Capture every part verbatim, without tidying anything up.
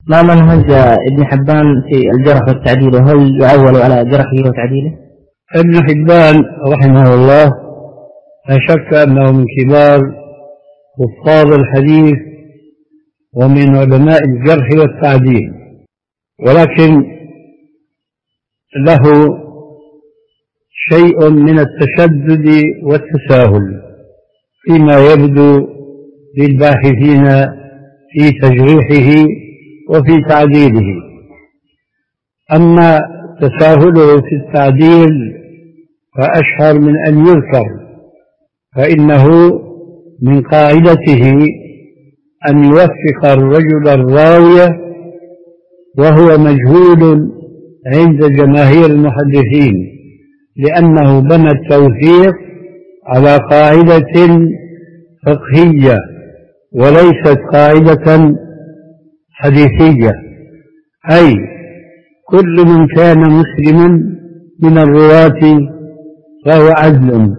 ما منهج ابن حبان في الجرح والتعديل، وهل يعول على جرحه وتعديله؟ ابن حبان رحمه الله لا شك أنه من كبار حفاظ الحديث ومن علماء الجرح والتعديل، ولكن له شيء من التشدد والتساهل فيما يبدو للباحثين في تجريحه وفي تعديله. أما تساهله في التعديل فأشهر من أن يذكر، فإنه من قاعدته أن يوفق الرجل الراوية وهو مجهول عند جماهير المحدثين، لأنه بنى التوثيق على قاعدة فقهية وليست قاعدة حديثية، أي كل من كان مسلما من الرواة فهو عدل،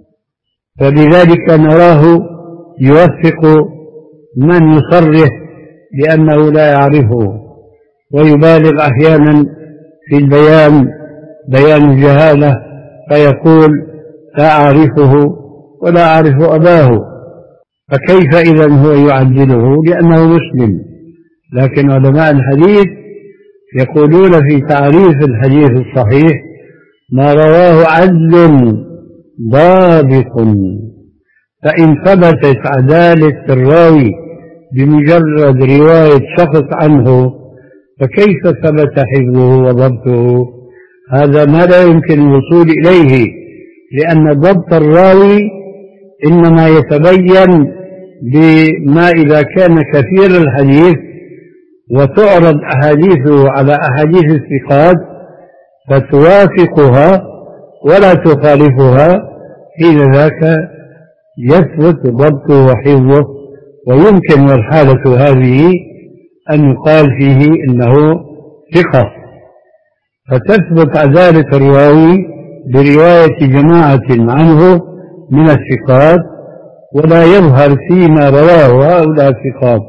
فلذلك نراه يوثق من يصرح بأنه لا يعرفه، ويبالغ أحيانا في البيان بيان الجهالة فيقول لا أعرفه ولا أعرف أباه، فكيف إذن هو يعدله؟ لأنه مسلم. لكن علماء الحديث يقولون في تعريف الحديث الصحيح ما رواه عدل ضابط، فإن ثبتت عدالة الراوي بمجرد رواية شخص عنه فكيف ثبت حفظه وضبطه؟ هذا ما لا يمكن الوصول إليه، لأن ضبط الراوي إنما يتبين بما إذا كان كثير الحديث وتعرض أحاديثه على أحاديث الثقات فتوافقها ولا تخالفها، حين ذاك يثبت ضبطه وحفظه، ويمكن والحالة هذه أن يقال فيه إنه ثقة، فتثبت عدالة الراوي برواية جماعة عنه من الثقات، ولا يظهر فيما رواه هؤلاء الثقات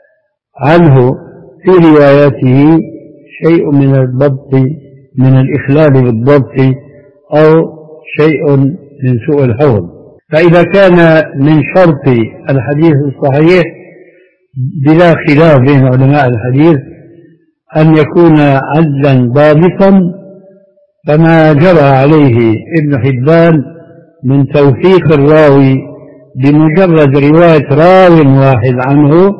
عنه في رواياته شيء من الضبط من الإخلال بالضبط أو شيء من سوء الحفظ. فإذا كان من شرط الحديث الصحيح بلا خلاف بين علماء الحديث أن يكون عدلا ضابطا، فما جرى عليه ابن حبان من توثيق الراوي بمجرد رواية راو واحد عنه،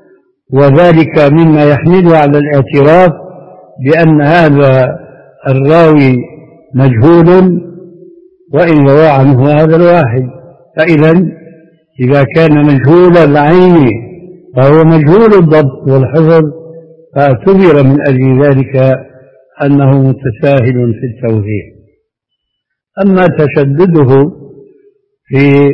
وذلك مما يحمله على الاعتراف بأن هذا الراوي مجهول وإن روى عنه هذا الواحد. فإذا إذا كان مجهول العين فهو مجهول الضبط والحفظ، فاعتبر من أجل ذلك أنه متساهل في التوثيق. أما تشدده في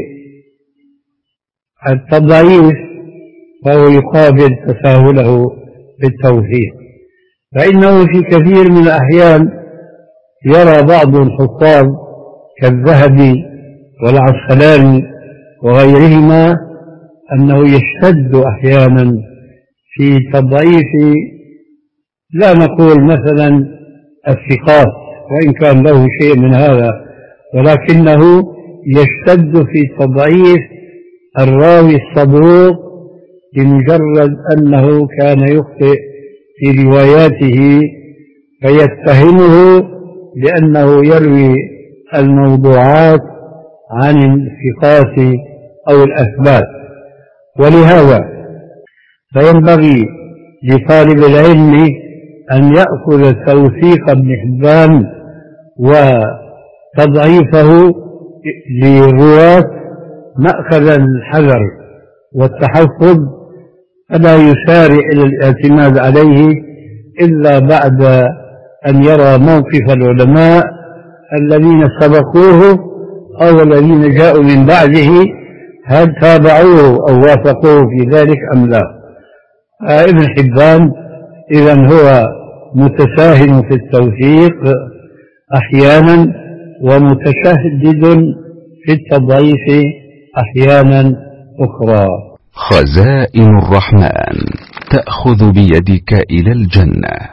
التضعيف فهو يقابل تساهله في التوثيق، فإنه في كثير من الأحيان يرى بعض الحفاظ كالذهبي والعسقلاني وغيرهما أنه يشتد أحيانا في تضعيف لا نقول مثلا الثقات وإن كان له شيء من هذا، ولكنه يشتد في تضعيف الراوي الصدوق بمجرد أنه كان يخطئ في رواياته فيتهمه لأنه يروي الموضوعات عن الثقات أو الأثبات. ولهذا فينبغي لطالب العلم أن يأخذ توثيق ابن حبان وتضعيفه للرواة مأخذ الحذر والتحفظ، فلا يسارع إلى الاعتماد عليه إلا بعد أن يرى موقف العلماء الذين سبقوه أو الذين جاءوا من بعده هل تابعوه أو وافقوه في ذلك أم لا. ابن حبان إذن هو متساهل في التوثيق أحيانا ومتشدد في التضعيف أحيانا أخرى. خزائن الرحمن. تأخذ بيدك إلى الجنة.